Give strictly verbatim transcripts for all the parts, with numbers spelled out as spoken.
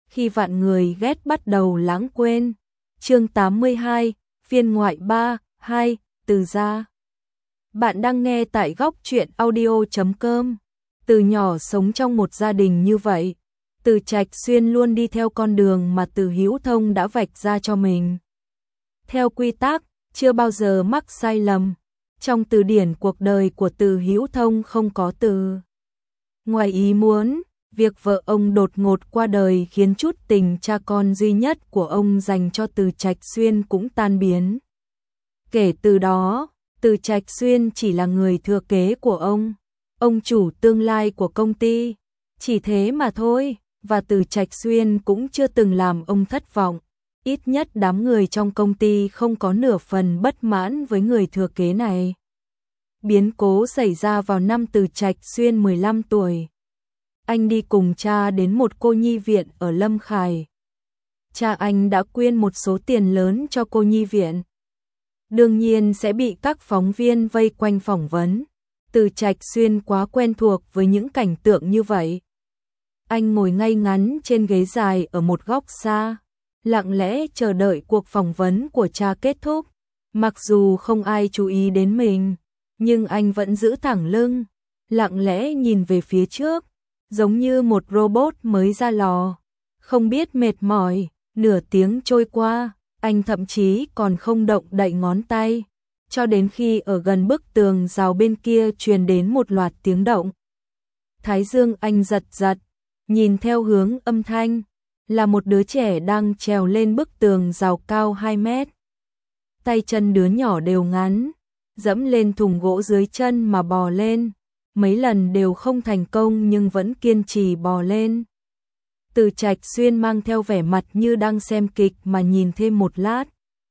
khi vạn người ghét bắt đầu lãng quên. Chương tám mươi hai, phiên ngoại ba, hai, Từ gia. Bạn đang nghe tại góc truyện audio chấm com. Từ nhỏ sống trong một gia đình như vậy, Từ Trạch Xuyên luôn đi theo con đường mà Từ Hữu Thông đã vạch ra cho mình. Theo quy tắc, chưa bao giờ mắc sai lầm. Trong từ điển cuộc đời của Từ Hữu Thông không có từ ngoài ý muốn. Việc vợ ông đột ngột qua đời khiến chút tình cha con duy nhất của ông dành cho Từ Trạch Xuyên cũng tan biến. Kể từ đó, Từ Trạch Xuyên chỉ là người thừa kế của ông, ông chủ tương lai của công ty, chỉ thế mà thôi, và Từ Trạch Xuyên cũng chưa từng làm ông thất vọng. Ít nhất đám người trong công ty không có nửa phần bất mãn với người thừa kế này. Biến cố xảy ra vào năm Từ Trạch Xuyên mười lăm tuổi. Anh đi cùng cha đến một cô nhi viện ở Lâm Khải. Cha anh đã quyên một số tiền lớn cho cô nhi viện. Đương nhiên sẽ bị các phóng viên vây quanh phỏng vấn. Từ Trạch Xuyên quá quen thuộc với những cảnh tượng như vậy. Anh ngồi ngay ngắn trên ghế dài ở một góc xa, lặng lẽ chờ đợi cuộc phỏng vấn của cha kết thúc. Mặc dù không ai chú ý đến mình, nhưng anh vẫn giữ thẳng lưng, lặng lẽ nhìn về phía trước, giống như một robot mới ra lò, không biết mệt mỏi. Nửa tiếng trôi qua, anh thậm chí còn không động đậy ngón tay, cho đến khi ở gần bức tường rào bên kia truyền đến một loạt tiếng động. Thái dương anh giật giật, nhìn theo hướng âm thanh, là một đứa trẻ đang trèo lên bức tường rào cao hai mét. Tay chân đứa nhỏ đều ngắn, dẫm lên thùng gỗ dưới chân mà bò lên. Mấy lần đều không thành công nhưng vẫn kiên trì bò lên. Từ Trạch Xuyên mang theo vẻ mặt như đang xem kịch mà nhìn thêm một lát.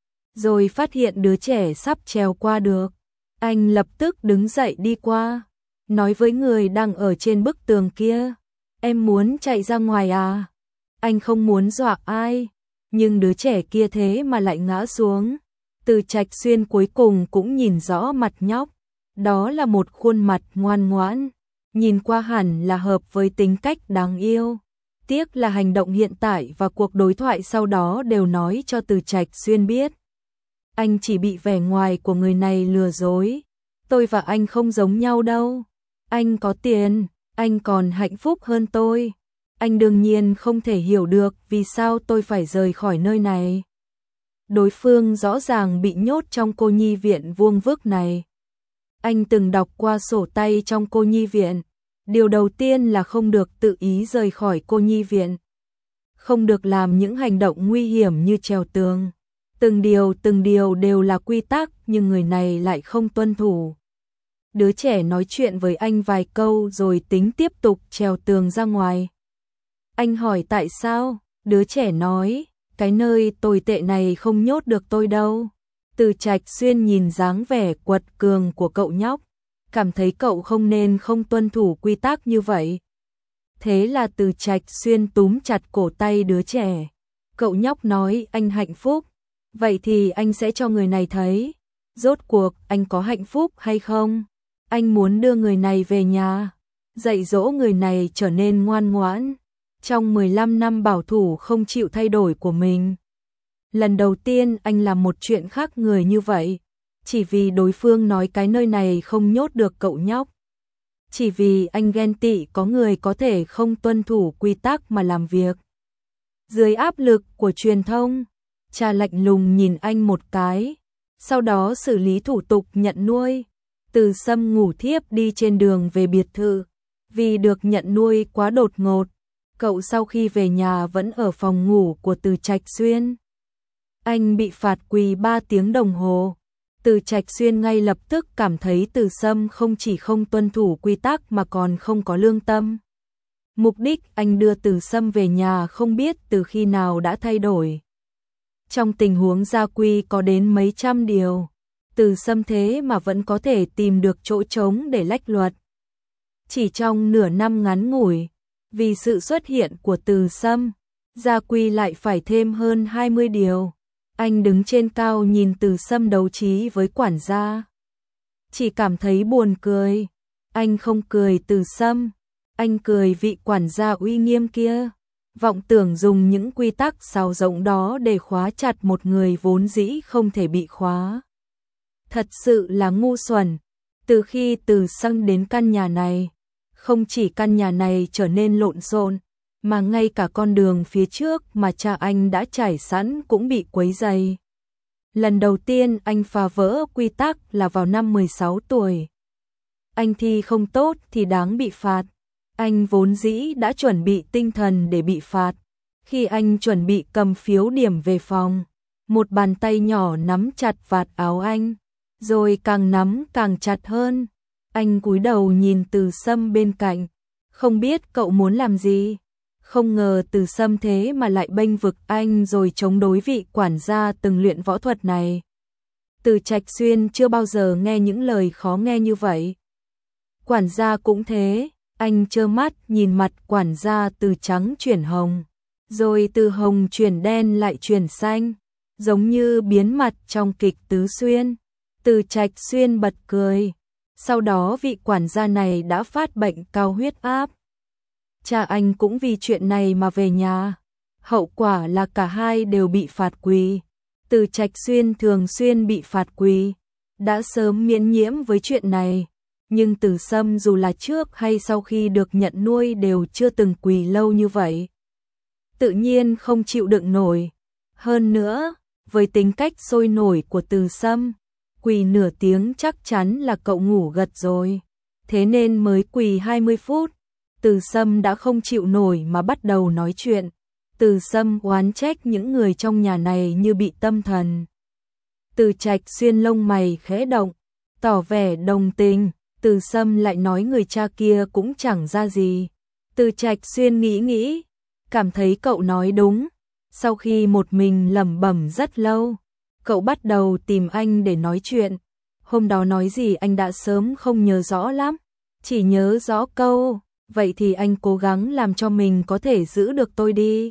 Rồi phát hiện đứa trẻ sắp trèo qua được. Anh lập tức đứng dậy đi qua, nói với người đang ở trên bức tường kia: "Em muốn chạy ra ngoài à?" Anh không muốn dọa ai, nhưng đứa trẻ kia thế mà lại ngã xuống. Từ Trạch Xuyên cuối cùng cũng nhìn rõ mặt nhóc. Đó là một khuôn mặt ngoan ngoãn, nhìn qua hẳn là hợp với tính cách đáng yêu. Tiếc là hành động hiện tại và cuộc đối thoại sau đó đều nói cho Từ Trạch Xuyên biết anh chỉ bị vẻ ngoài của người này lừa dối. Tôi và anh không giống nhau đâu. Anh có tiền, anh còn hạnh phúc hơn tôi. Anh đương nhiên không thể hiểu được vì sao tôi phải rời khỏi nơi này. Đối phương rõ ràng bị nhốt trong cô nhi viện vuông vức này. Anh từng đọc qua sổ tay trong cô nhi viện. Điều đầu tiên là không được tự ý rời khỏi cô nhi viện. Không được làm những hành động nguy hiểm như trèo tường. Từng điều từng điều đều là quy tắc nhưng người này lại không tuân thủ. Đứa trẻ nói chuyện với anh vài câu rồi tính tiếp tục trèo tường ra ngoài. Anh hỏi tại sao? Đứa trẻ nói: "Cái nơi tồi tệ này không nhốt được tôi đâu." Từ Trạch Xuyên nhìn dáng vẻ quật cường của cậu nhóc, cảm thấy cậu không nên không tuân thủ quy tắc như vậy. Thế là Từ Trạch Xuyên túm chặt cổ tay đứa trẻ. Cậu nhóc nói: "Anh hạnh phúc, vậy thì anh sẽ cho người này thấy, rốt cuộc anh có hạnh phúc hay không. Anh muốn đưa người này về nhà, dạy dỗ người này trở nên ngoan ngoãn. Trong mười lăm năm bảo thủ không chịu thay đổi của mình, lần đầu tiên anh làm một chuyện khác người như vậy, chỉ vì đối phương nói cái nơi này không nhốt được cậu nhóc. Chỉ vì anh ghen tị có người có thể không tuân thủ quy tắc mà làm việc." Dưới áp lực của truyền thông, cha lạnh lùng nhìn anh một cái, sau đó xử lý thủ tục nhận nuôi. Từ Sâm ngủ thiếp đi trên đường về biệt thự. Vì được nhận nuôi quá đột ngột, cậu sau khi về nhà vẫn ở phòng ngủ của Từ Trạch Xuyên. Anh bị phạt quỳ ba tiếng đồng hồ. Từ Trạch Xuyên ngay lập tức cảm thấy Từ Sâm không chỉ không tuân thủ quy tắc mà còn không có lương tâm. Mục đích anh đưa Từ Sâm về nhà không biết từ khi nào đã thay đổi. Trong tình huống gia quy có đến mấy trăm điều, Từ Sâm thế mà vẫn có thể tìm được chỗ trống để lách luật. Chỉ trong nửa năm ngắn ngủi, vì sự xuất hiện của Từ Sâm, gia quy lại phải thêm hơn hai mươi điều. Anh đứng trên cao nhìn Từ Sâm đấu trí với quản gia, chỉ cảm thấy buồn cười. Anh không cười Từ Sâm, anh cười vị quản gia uy nghiêm kia. vọng tưởng dùng những quy tắc sáo rỗng đó để khóa chặt một người vốn dĩ không thể bị khóa. Thật sự là ngu xuẩn. Từ khi Từ Sâm đến căn nhà này, không chỉ căn nhà này trở nên lộn xộn, mà ngay cả con đường phía trước mà cha anh đã trải sẵn cũng bị quấy rầy. Lần đầu tiên anh phá vỡ quy tắc là vào năm mười sáu tuổi. Anh thi không tốt thì đáng bị phạt. Anh vốn dĩ đã chuẩn bị tinh thần để bị phạt. Khi anh chuẩn bị cầm phiếu điểm về phòng, một bàn tay nhỏ nắm chặt vạt áo anh, rồi càng nắm càng chặt hơn. Anh cúi đầu nhìn Từ Sâm bên cạnh, không biết cậu muốn làm gì. Không ngờ Từ Sâm thế mà lại bênh vực anh rồi chống đối vị quản gia từng luyện võ thuật này. Từ Trạch Xuyên chưa bao giờ nghe những lời khó nghe như vậy. Quản gia cũng thế, anh trơ mắt nhìn mặt quản gia từ trắng chuyển hồng, rồi từ hồng chuyển đen lại chuyển xanh, giống như biến mặt trong kịch Tứ Xuyên. Từ Trạch Xuyên bật cười. Sau đó vị quản gia này đã phát bệnh cao huyết áp. Cha anh cũng vì chuyện này mà về nhà. Hậu quả là cả hai đều bị phạt quỳ. Từ Trạch Xuyên thường xuyên bị phạt quỳ, đã sớm miễn nhiễm với chuyện này. Nhưng Từ Sâm dù là trước hay sau khi được nhận nuôi đều chưa từng quỳ lâu như vậy. Tự nhiên không chịu đựng nổi. Hơn nữa, với tính cách sôi nổi của Từ Sâm, quỳ nửa tiếng chắc chắn là cậu ngủ gật rồi. Thế nên mới quỳ hai mươi phút. Từ Sâm đã không chịu nổi mà bắt đầu nói chuyện. Từ Sâm oán trách những người trong nhà này như bị tâm thần. Từ Trạch Xuyên lông mày khẽ động, tỏ vẻ đồng tình. Từ Sâm lại nói người cha kia cũng chẳng ra gì. Từ Trạch Xuyên nghĩ nghĩ, cảm thấy cậu nói đúng. Sau khi một mình lẩm bẩm rất lâu, cậu bắt đầu tìm anh để nói chuyện. Hôm đó nói gì anh đã sớm không nhớ rõ lắm, chỉ nhớ rõ câu, vậy thì anh cố gắng làm cho mình có thể giữ được tôi đi.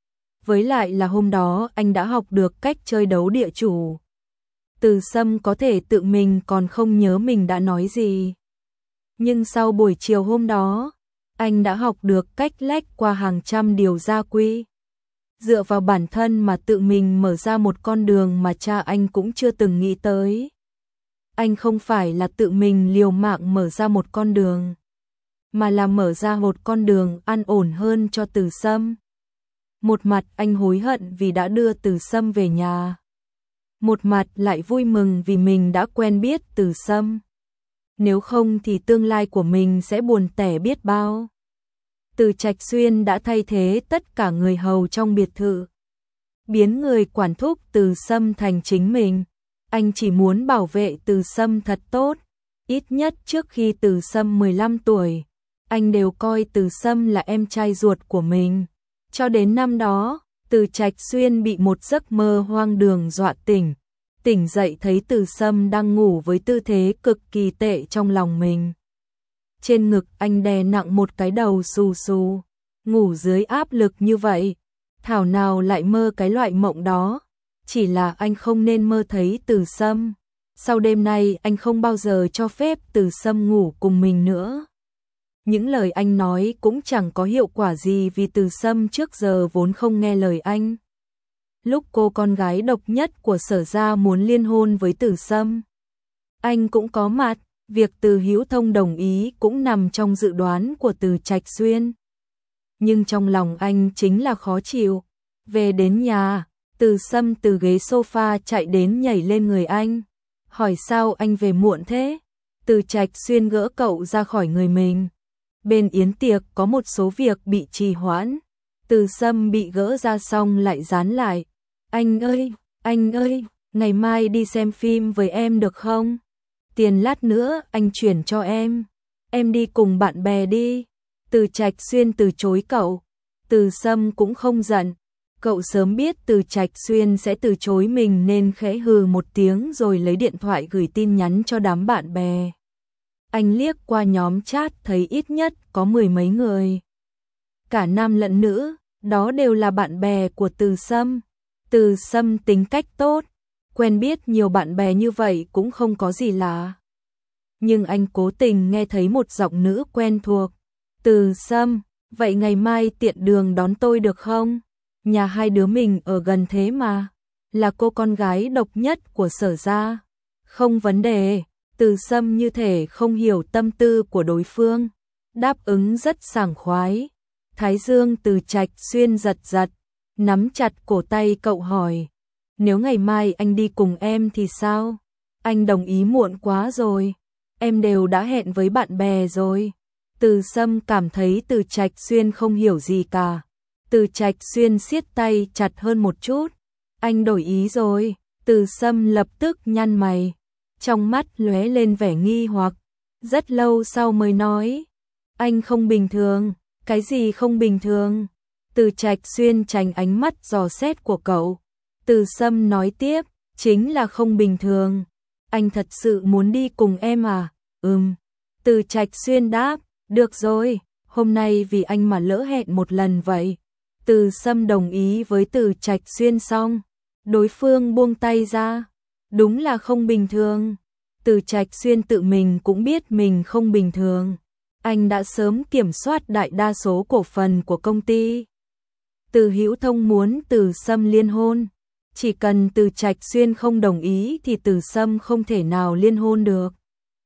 Với lại là hôm đó anh đã học được cách chơi đấu địa chủ. Từ Sâm có thể tự mình còn không nhớ mình đã nói gì. Nhưng sau buổi chiều hôm đó, anh đã học được cách lách qua hàng trăm điều gia quy. Dựa vào bản thân mà tự mình mở ra một con đường mà cha anh cũng chưa từng nghĩ tới. Anh không phải là tự mình liều mạng mở ra một con đường, mà là mở ra một con đường an ổn hơn cho Từ Sâm. Một mặt anh hối hận vì đã đưa Từ Sâm về nhà. Một mặt lại vui mừng vì mình đã quen biết Từ Sâm. Nếu không thì tương lai của mình sẽ buồn tẻ biết bao. Từ Trạch Xuyên đã thay thế tất cả người hầu trong biệt thự, biến người quản thúc Từ Sâm thành chính mình. Anh chỉ muốn bảo vệ Từ Sâm thật tốt. Ít nhất trước khi Từ Sâm mười lăm tuổi, anh đều coi Từ Sâm là em trai ruột của mình. Cho đến năm đó, Từ Trạch Xuyên bị một giấc mơ hoang đường dọa tỉnh. Tỉnh dậy thấy Từ Sâm đang ngủ với tư thế cực kỳ tệ trong lòng mình. Trên ngực anh đè nặng một cái đầu xù xù, ngủ dưới áp lực như vậy, thảo nào lại mơ cái loại mộng đó. Chỉ là anh không nên mơ thấy Từ Sâm. Sau đêm nay anh không bao giờ cho phép Từ Sâm ngủ cùng mình nữa. Những lời anh nói cũng chẳng có hiệu quả gì vì Từ Sâm trước giờ vốn không nghe lời anh. Lúc cô con gái độc nhất của Sở gia muốn liên hôn với Từ Sâm, anh cũng có mặt. Việc Từ Hữu Thông đồng ý cũng nằm trong dự đoán của Từ Trạch Xuyên. Nhưng trong lòng anh chính là khó chịu. Về đến nhà, Từ Sâm từ ghế sofa chạy đến nhảy lên người anh, hỏi sao anh về muộn thế. Từ Trạch Xuyên gỡ cậu ra khỏi người mình. Bên yến tiệc có một số việc bị trì hoãn. Từ Sâm bị gỡ ra xong lại dán lại. Anh ơi, anh ơi, ngày mai đi xem phim với em được không? Tiền lát nữa anh chuyển cho em. Em đi cùng bạn bè đi. Từ Trạch Xuyên từ chối cậu. Từ Sâm cũng không giận. Cậu sớm biết Từ Trạch Xuyên sẽ từ chối mình nên khẽ hừ một tiếng rồi lấy điện thoại gửi tin nhắn cho đám bạn bè. Anh liếc qua nhóm chat thấy ít nhất có mười mấy người. Cả nam lẫn nữ, đó đều là bạn bè của Từ Sâm. Từ Sâm tính cách tốt, quen biết nhiều bạn bè như vậy cũng không có gì lạ. Nhưng anh cố tình nghe thấy một giọng nữ quen thuộc. Từ Sâm, Vậy ngày mai tiện đường đón tôi được không? Nhà hai đứa mình ở gần thế mà. Là cô con gái độc nhất của Sở gia. Không vấn đề. Từ Sâm như thể không hiểu tâm tư của đối phương. Đáp ứng rất sảng khoái. Thái dương Từ Trạch Xuyên giật giật. Nắm chặt cổ tay cậu hỏi. Nếu ngày mai anh đi cùng em thì sao? Anh đồng ý muộn quá rồi. Em đều đã hẹn với bạn bè rồi. Từ Sâm cảm thấy Từ Trạch Xuyên không hiểu gì cả. Từ Trạch Xuyên siết tay chặt hơn một chút. Anh đổi ý rồi. Từ Sâm lập tức nhăn mày. Trong mắt lóe lên vẻ nghi hoặc. Rất lâu sau mới nói. Anh không bình thường. Cái gì không bình thường? Từ Trạch Xuyên tránh ánh mắt dò xét của cậu. Từ Sâm nói tiếp. Chính là không bình thường. Anh thật sự muốn đi cùng em à? Ừm. Từ Trạch Xuyên đáp. Được rồi, hôm nay vì anh mà lỡ hẹn một lần vậy. Từ Sâm đồng ý với Từ Trạch Xuyên xong. Đối phương buông tay ra. Đúng là không bình thường. Từ Trạch Xuyên tự mình cũng biết mình không bình thường. Anh đã sớm kiểm soát đại đa số cổ phần của công ty. Từ Hữu Thông muốn Từ Sâm liên hôn. Chỉ cần Từ Trạch Xuyên không đồng ý thì Từ Sâm không thể nào liên hôn được.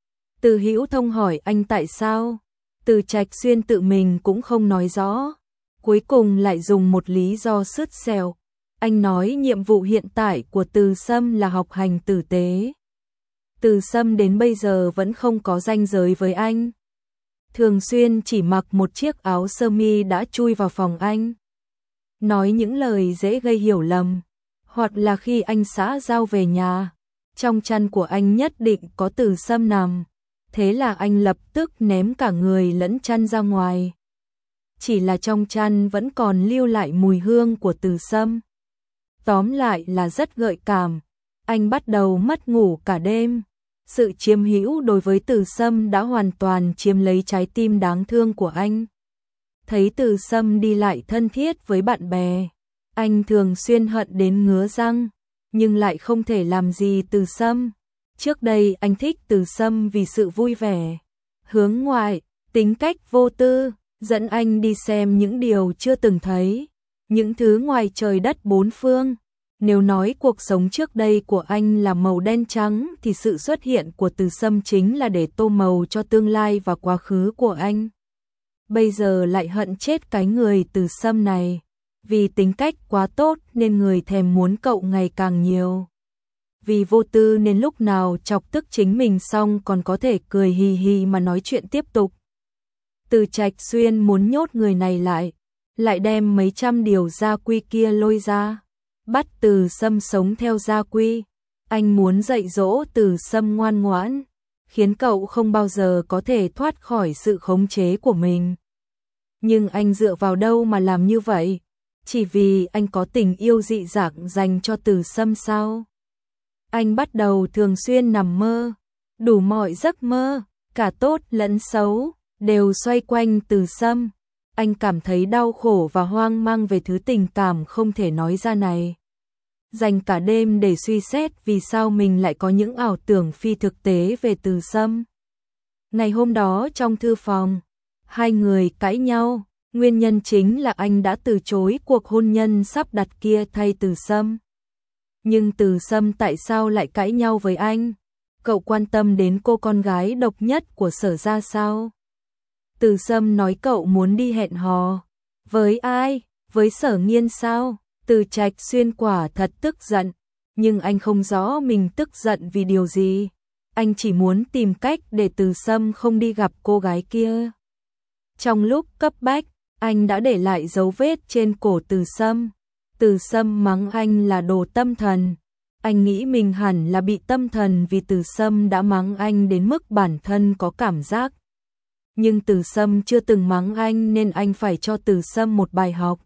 Từ Hữu Thông hỏi anh tại sao? Từ Trạch Xuyên tự mình cũng không nói rõ. Cuối cùng lại dùng một lý do sứt sẹo. Anh nói nhiệm vụ hiện tại của Từ Sâm là học hành tử tế. Từ Sâm đến bây giờ vẫn không có ranh giới với anh. Thường xuyên chỉ mặc một chiếc áo sơ mi đã chui vào phòng anh. Nói những lời dễ gây hiểu lầm. Hoặc là khi anh xã giao về nhà, trong chăn của anh nhất định có Từ Sâm nằm. Thế là anh lập tức ném cả người lẫn chăn ra ngoài. Chỉ là trong chăn vẫn còn lưu lại mùi hương của Từ Sâm. Tóm lại là rất gợi cảm. Anh bắt đầu mất ngủ cả đêm. Sự chiếm hữu đối với Từ Sâm đã hoàn toàn chiếm lấy trái tim đáng thương của anh. Thấy Từ Sâm đi lại thân thiết với bạn bè, anh thường xuyên hận đến ngứa răng, nhưng lại không thể làm gì Từ Sâm. Trước đây anh thích Từ Sâm vì sự vui vẻ, hướng ngoại, tính cách vô tư, dẫn anh đi xem những điều chưa từng thấy, những thứ ngoài trời đất bốn phương. Nếu nói cuộc sống trước đây của anh là màu đen trắng thì sự xuất hiện của Từ Sâm chính là để tô màu cho tương lai và quá khứ của anh. Bây giờ lại hận chết cái người Từ Sâm này, vì tính cách quá tốt nên người thèm muốn cậu ngày càng nhiều. Vì vô tư nên lúc nào chọc tức chính mình xong còn có thể cười hì hì mà nói chuyện tiếp tục. Từ Trạch Xuyên muốn nhốt người này lại, lại đem mấy trăm điều gia quy kia lôi ra, bắt Từ Sâm sống theo gia quy. Anh muốn dạy dỗ Từ Sâm ngoan ngoãn, khiến cậu không bao giờ có thể thoát khỏi sự khống chế của mình. Nhưng anh dựa vào đâu mà làm như vậy? Chỉ vì anh có tình yêu dị dạng dành cho Từ Sâm sao? Anh bắt đầu thường xuyên nằm mơ, đủ mọi giấc mơ, cả tốt lẫn xấu, đều xoay quanh Từ Sâm. Anh cảm thấy đau khổ và hoang mang về thứ tình cảm không thể nói ra này. Dành cả đêm để suy xét vì sao mình lại có những ảo tưởng phi thực tế về Từ Sâm. Ngày hôm đó trong thư phòng, hai người cãi nhau, nguyên nhân chính là anh đã từ chối cuộc hôn nhân sắp đặt kia thay Từ Sâm. Nhưng Từ Sâm tại sao lại cãi nhau với anh? Cậu quan tâm đến cô con gái độc nhất của Sở gia sao? Từ Sâm nói cậu muốn đi hẹn hò. Với ai? Với Sở Nghiên sao? Từ Trạch Xuyên quả thật tức giận, nhưng anh không rõ mình tức giận vì điều gì. Anh chỉ muốn tìm cách để Từ Sâm không đi gặp cô gái kia. Trong lúc cấp bách, anh đã để lại dấu vết trên cổ Từ Sâm. Từ Sâm mắng anh là đồ tâm thần. Anh nghĩ mình hẳn là bị tâm thần vì Từ Sâm đã mắng anh đến mức bản thân có cảm giác. Nhưng Từ Sâm chưa từng mắng anh nên anh phải cho Từ Sâm một bài học.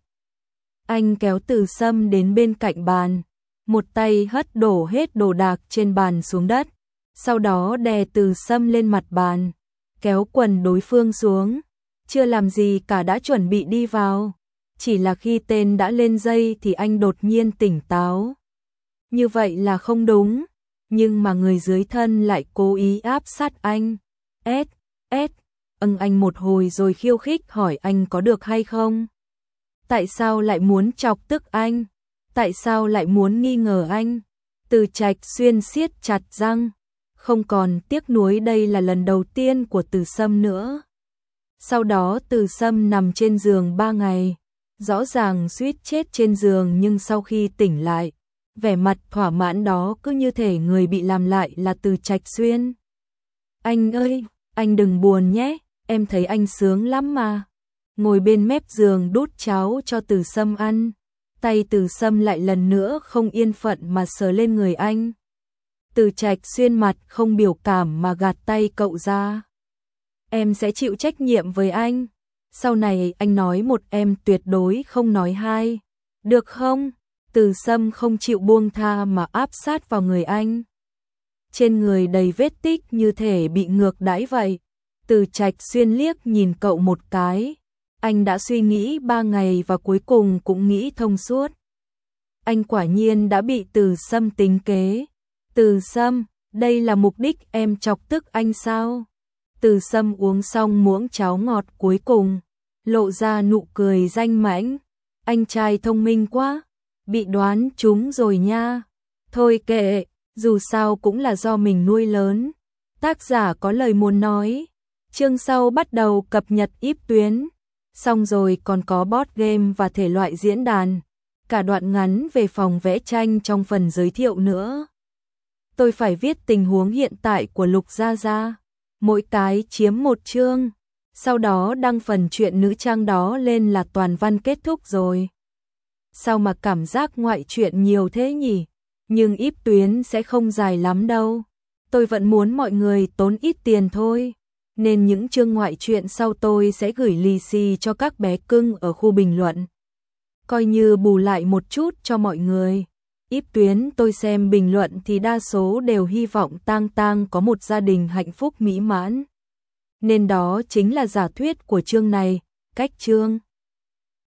Anh kéo Từ Sâm đến bên cạnh bàn, một tay hất đổ hết đồ đạc trên bàn xuống đất, sau đó đè Từ Sâm lên mặt bàn, kéo quần đối phương xuống, chưa làm gì cả đã chuẩn bị đi vào. Chỉ là khi tên đã lên dây thì anh đột nhiên tỉnh táo. Như vậy là không đúng, nhưng mà người dưới thân lại cố ý áp sát anh. S, S, âng anh một hồi rồi khiêu khích hỏi anh có được hay không. Tại sao lại muốn chọc tức anh? Tại sao lại muốn nghi ngờ anh? Từ Trạch Xuyên siết chặt răng, không còn tiếc nuối đây là lần đầu tiên của Từ Sâm nữa. Sau đó Từ Sâm nằm trên giường ba ngày, rõ ràng suýt chết trên giường nhưng sau khi tỉnh lại, vẻ mặt thỏa mãn đó cứ như thể người bị làm lại là Từ Trạch Xuyên. Anh ơi, anh đừng buồn nhé, em thấy anh sướng lắm mà. Ngồi bên mép giường đút cháo cho Từ Sâm ăn, tay Từ Sâm lại lần nữa không yên phận mà sờ lên người anh. Từ Trạch Xuyên mặt không biểu cảm mà gạt tay cậu ra. Em sẽ chịu trách nhiệm với anh. Sau này anh nói một em tuyệt đối không nói hai. Được không? Từ Sâm không chịu buông tha mà áp sát vào người anh. Trên người đầy vết tích như thể bị ngược đãi vậy. Từ Trạch Xuyên liếc nhìn cậu một cái. Anh đã suy nghĩ ba ngày và cuối cùng cũng nghĩ thông suốt. Anh quả nhiên đã bị Từ Sâm tính kế. Từ Sâm, đây là mục đích em chọc tức anh sao? Từ Sâm uống xong muỗng cháo ngọt cuối cùng, lộ ra nụ cười danh mãnh. Anh trai thông minh quá, bị đoán trúng rồi nha. Thôi kệ, dù sao cũng là do mình nuôi lớn. Tác giả có lời muốn nói. Chương sau bắt đầu cập nhật íp tuyến. Xong rồi còn có board game và thể loại diễn đàn. Cả đoạn ngắn về phòng vẽ tranh trong phần giới thiệu nữa. Tôi phải viết tình huống hiện tại của Lục Gia Gia. Mỗi cái chiếm một chương. Sau đó đăng phần truyện nữ trang đó lên là toàn văn kết thúc rồi. Sao mà cảm giác ngoại truyện nhiều thế nhỉ? Nhưng íp tuyến sẽ không dài lắm đâu. Tôi vẫn muốn mọi người tốn ít tiền thôi. Nên những chương ngoại truyện sau tôi sẽ gửi lì xì cho các bé cưng ở khu bình luận. Coi như bù lại một chút cho mọi người. Íp tuyến tôi xem bình luận thì đa số đều hy vọng Tang Tang có một gia đình hạnh phúc mỹ mãn. Nên đó chính là giả thuyết của chương này. Cách chương